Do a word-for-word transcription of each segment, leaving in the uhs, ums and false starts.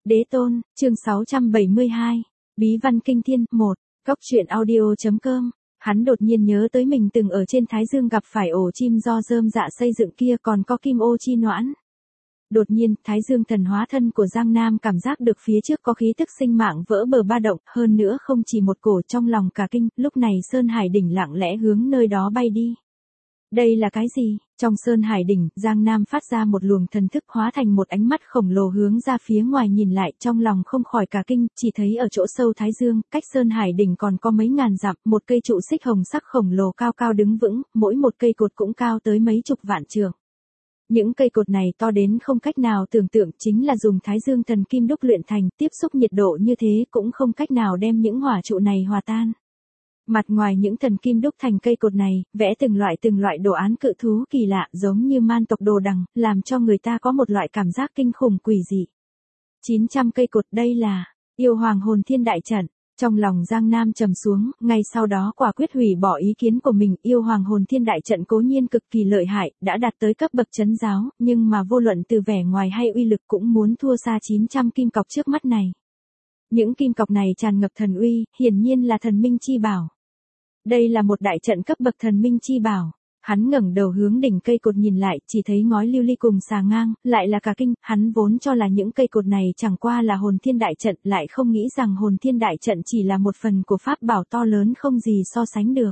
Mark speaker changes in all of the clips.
Speaker 1: Đế tôn, chương sáu trăm bảy mươi hai. Bí văn kinh thiên, một. Góc truyện audio.com. Hắn đột nhiên nhớ tới mình từng ở trên Thái Dương gặp phải ổ chim do rơm dạ xây dựng kia, còn có kim ô chi noãn. Đột nhiên, Thái Dương thần hóa thân của Giang Nam cảm giác được phía trước có khí tức sinh mạng vỡ bờ ba động, hơn nữa không chỉ một cổ, trong lòng cả kinh, lúc này Sơn Hải đỉnh lặng lẽ hướng nơi đó bay đi. Đây là cái gì? Trong Sơn Hải đỉnh, Giang Nam phát ra một luồng thần thức hóa thành một ánh mắt khổng lồ hướng ra phía ngoài nhìn lại, trong lòng không khỏi cả kinh, chỉ thấy ở chỗ sâu Thái Dương, cách Sơn Hải đỉnh còn có mấy ngàn dặm, một cây trụ xích hồng sắc khổng lồ cao cao đứng vững, mỗi một cây cột cũng cao tới mấy chục vạn trượng. Những cây cột này to đến không cách nào tưởng tượng, chính là dùng Thái Dương thần kim đúc luyện thành, tiếp xúc nhiệt độ như thế cũng không cách nào đem những hỏa trụ này hòa tan. Mặt ngoài những thần kim đúc thành cây cột này, vẽ từng loại từng loại đồ án cự thú kỳ lạ giống như man tộc đồ đằng, làm cho người ta có một loại cảm giác kinh khủng quỷ dị. chín trăm cây cột, đây là yêu hoàng hồn thiên đại trận. Trong lòng Giang Nam trầm xuống, ngay sau đó quả quyết hủy bỏ ý kiến của mình, yêu hoàng hồn thiên đại trận cố nhiên cực kỳ lợi hại, đã đạt tới cấp bậc trấn giáo, nhưng mà vô luận từ vẻ ngoài hay uy lực cũng muốn thua xa chín trăm kim cọc trước mắt này. Những kim cọc này tràn ngập thần uy, hiển nhiên là thần minh chi bảo. Đây là một đại trận cấp bậc thần minh chi bảo. Hắn ngẩng đầu hướng đỉnh cây cột nhìn lại, chỉ thấy ngói lưu ly cùng xà ngang, lại là cả kinh, hắn vốn cho là những cây cột này chẳng qua là hồn thiên đại trận, lại không nghĩ rằng hồn thiên đại trận chỉ là một phần của pháp bảo to lớn không gì so sánh được.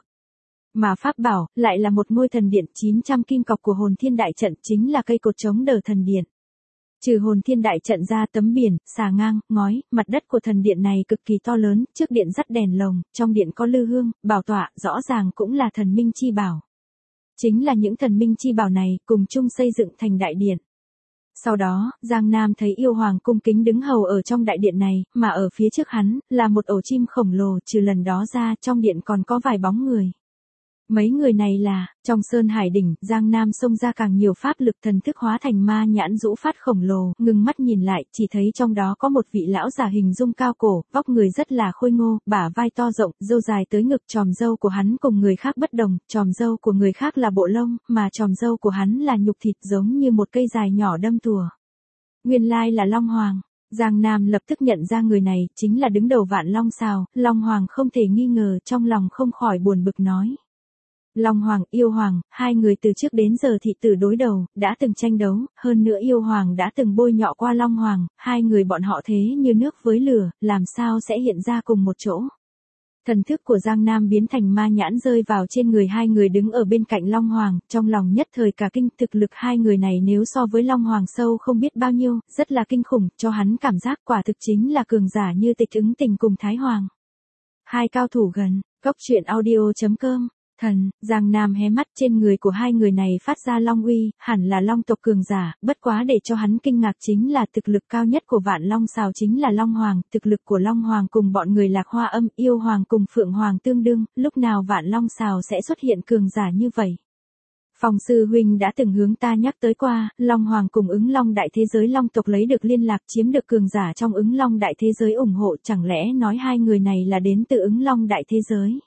Speaker 1: Mà pháp bảo, lại là một ngôi thần điện, chín trăm kim cọc của hồn thiên đại trận chính là cây cột chống đỡ thần điện. Trừ hồn thiên đại trận ra, tấm biển, xà ngang, ngói, mặt đất của thần điện này cực kỳ to lớn, trước điện dắt đèn lồng, trong điện có lư hương, bảo tọa, rõ ràng cũng là thần minh chi bảo. Chính là những thần minh chi bảo này, cùng chung xây dựng thành đại điện. Sau đó, Giang Nam thấy yêu hoàng cung kính đứng hầu ở trong đại điện này, mà ở phía trước hắn, là một ổ chim khổng lồ, trừ lần đó ra, trong điện còn có vài bóng người. Mấy người này là, trong Sơn Hải đỉnh, Giang Nam xông ra càng nhiều pháp lực, thần thức hóa thành ma nhãn rũ phát khổng lồ, ngừng mắt nhìn lại, chỉ thấy trong đó có một vị lão già hình dung cao cổ, vóc người rất là khôi ngô, bả vai to rộng, râu dài tới ngực, chòm râu của hắn cùng người khác bất đồng, chòm râu của người khác là bộ lông, mà chòm râu của hắn là nhục thịt giống như một cây dài nhỏ đâm tùa. Nguyên lai là Long Hoàng. Giang Nam lập tức nhận ra người này, chính là đứng đầu Vạn Long Sào, Long Hoàng không thể nghi ngờ, trong lòng không khỏi buồn bực nói. Long Hoàng, yêu hoàng, hai người từ trước đến giờ thị tử đối đầu, đã từng tranh đấu, hơn nữa yêu hoàng đã từng bôi nhọ qua Long Hoàng, hai người bọn họ thế như nước với lửa, làm sao sẽ hiện ra cùng một chỗ. Thần thức của Giang Nam biến thành ma nhãn rơi vào trên người hai người đứng ở bên cạnh Long Hoàng, trong lòng nhất thời cả kinh, thực lực hai người này nếu so với Long Hoàng sâu không biết bao nhiêu, rất là kinh khủng, cho hắn cảm giác quả thực chính là cường giả như Tịch Ứng Tình cùng Thái Hoàng. Hai cao thủ gần, góc truyện audio.com. Thần, Giang Nam hé mắt, trên người của hai người này phát ra long uy, hẳn là long tộc cường giả, bất quá để cho hắn kinh ngạc chính là thực lực cao nhất của Vạn Long Sào chính là Long Hoàng, thực lực của Long Hoàng cùng bọn người Lạc Hoa Âm, yêu hoàng cùng Phượng Hoàng tương đương, lúc nào Vạn Long Sào sẽ xuất hiện cường giả như vậy. Phòng sư huynh đã từng hướng ta nhắc tới qua, Long Hoàng cùng Ứng Long đại thế giới Long tộc lấy được liên lạc, chiếm được cường giả trong Ứng Long đại thế giới ủng hộ, chẳng lẽ nói hai người này là đến từ Ứng Long đại thế giới.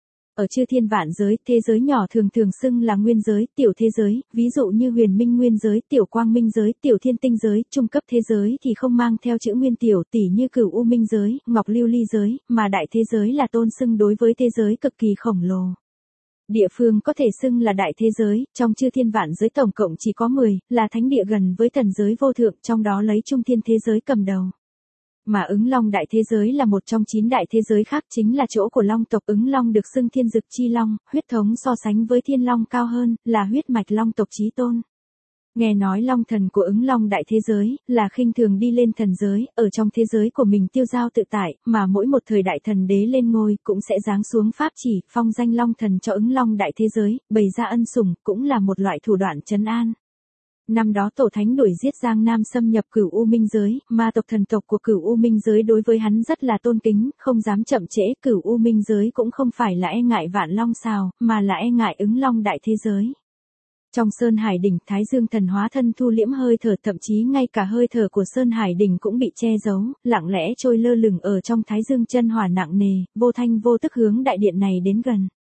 Speaker 1: Ở chư thiên vạn giới, thế giới nhỏ thường thường xưng là nguyên giới, tiểu thế giới, ví dụ như huyền minh nguyên giới, tiểu quang minh giới, tiểu thiên tinh giới, trung cấp thế giới thì không mang theo chữ nguyên tiểu, tỷ như cửu u minh giới, ngọc lưu ly giới, mà đại thế giới là tôn xưng đối với thế giới cực kỳ khổng lồ. Địa phương có thể xưng là đại thế giới, trong chư thiên vạn giới tổng cộng chỉ có mười, là thánh địa gần với thần giới vô thượng, trong đó lấy trung thiên thế giới cầm đầu. Mà Ứng Long đại thế giới là một trong chín đại thế giới khác, chính là chỗ của Long tộc. Ứng Long được xưng thiên dực chi long, huyết thống so sánh với thiên long cao hơn, là huyết mạch Long tộc chí tôn. Nghe nói Long thần của Ứng Long đại thế giới, là khinh thường đi lên thần giới, ở trong thế giới của mình tiêu dao tự tại, mà mỗi một thời đại thần đế lên ngôi, cũng sẽ giáng xuống pháp chỉ, phong danh Long thần cho Ứng Long đại thế giới, bày ra ân sủng, cũng là một loại thủ đoạn trấn an. Năm đó tổ thánh đuổi giết Giang Nam xâm nhập cửu u minh giới, ma tộc thần tộc của cửu u minh giới đối với hắn rất là tôn kính, không dám chậm trễ, cửu u minh giới cũng không phải là e ngại Vạn Long Sào, mà là e ngại Ứng Long đại thế giới. Trong Sơn Hải đỉnh, Thái Dương thần hóa thân thu liễm hơi thở, thậm chí ngay cả hơi thở của Sơn Hải đỉnh cũng bị che giấu, lặng lẽ trôi lơ lửng ở trong Thái Dương chân hỏa nặng nề, vô thanh vô tức hướng đại điện này đến gần.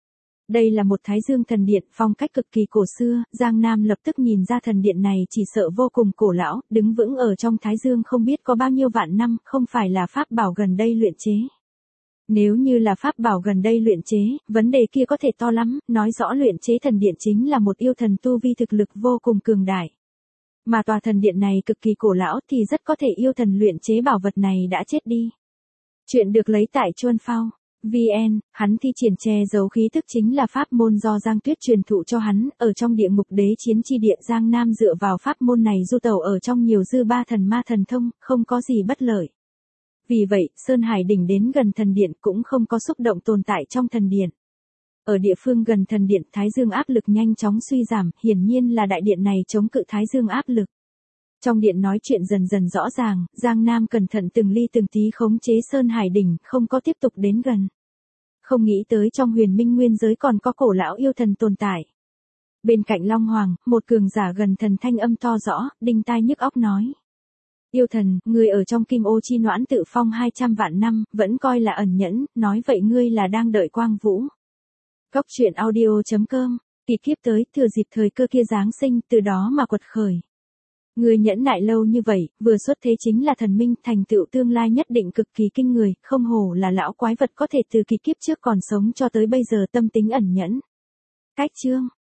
Speaker 1: Đây là một Thái Dương thần điện, phong cách cực kỳ cổ xưa, Giang Nam lập tức nhìn ra thần điện này chỉ sợ vô cùng cổ lão, đứng vững ở trong Thái Dương không biết có bao nhiêu vạn năm, không phải là pháp bảo gần đây luyện chế. Nếu như là pháp bảo gần đây luyện chế, vấn đề kia có thể to lắm, nói rõ luyện chế thần điện chính là một yêu thần tu vi thực lực vô cùng cường đại. Mà tòa thần điện này cực kỳ cổ lão thì rất có thể yêu thần luyện chế bảo vật này đã chết đi. Chuyện được lấy tại Chuan Phao. vê en, hắn thi triển che giấu khí tức chính là pháp môn do Giang Tuyết truyền thụ cho hắn, ở trong địa ngục đế chiến chi địa Giang Nam dựa vào pháp môn này du tẩu ở trong nhiều dư ba thần ma thần thông, không có gì bất lợi. Vì vậy, Sơn Hải đỉnh đến gần thần điện cũng không có xúc động tồn tại trong thần điện. Ở địa phương gần thần điện, Thái Dương áp lực nhanh chóng suy giảm, hiển nhiên là đại điện này chống cự Thái Dương áp lực. Trong điện nói chuyện dần dần rõ ràng, Giang Nam cẩn thận từng ly từng tí khống chế Sơn Hải đỉnh, không có tiếp tục đến gần. Không nghĩ tới trong huyền minh nguyên giới còn có cổ lão yêu thần tồn tại. Bên cạnh Long Hoàng, một cường giả gần thần thanh âm to rõ, đinh tai nhức óc nói. Yêu thần, người ở trong kim ô chi noãn tự phong hai trăm vạn năm, vẫn coi là ẩn nhẫn, nói vậy ngươi là đang đợi quang vũ. Cốc truyện audio chấm com, kỳ kiếp tới, thừa dịp thời cơ kia giáng sinh, từ đó mà quật khởi. Người nhẫn nại lâu như vậy, vừa xuất thế chính là thần minh, thành tựu tương lai nhất định cực kỳ kinh người, không hổ là lão quái vật có thể từ kỳ kiếp trước còn sống cho tới bây giờ tâm tính ẩn nhẫn. Cách chương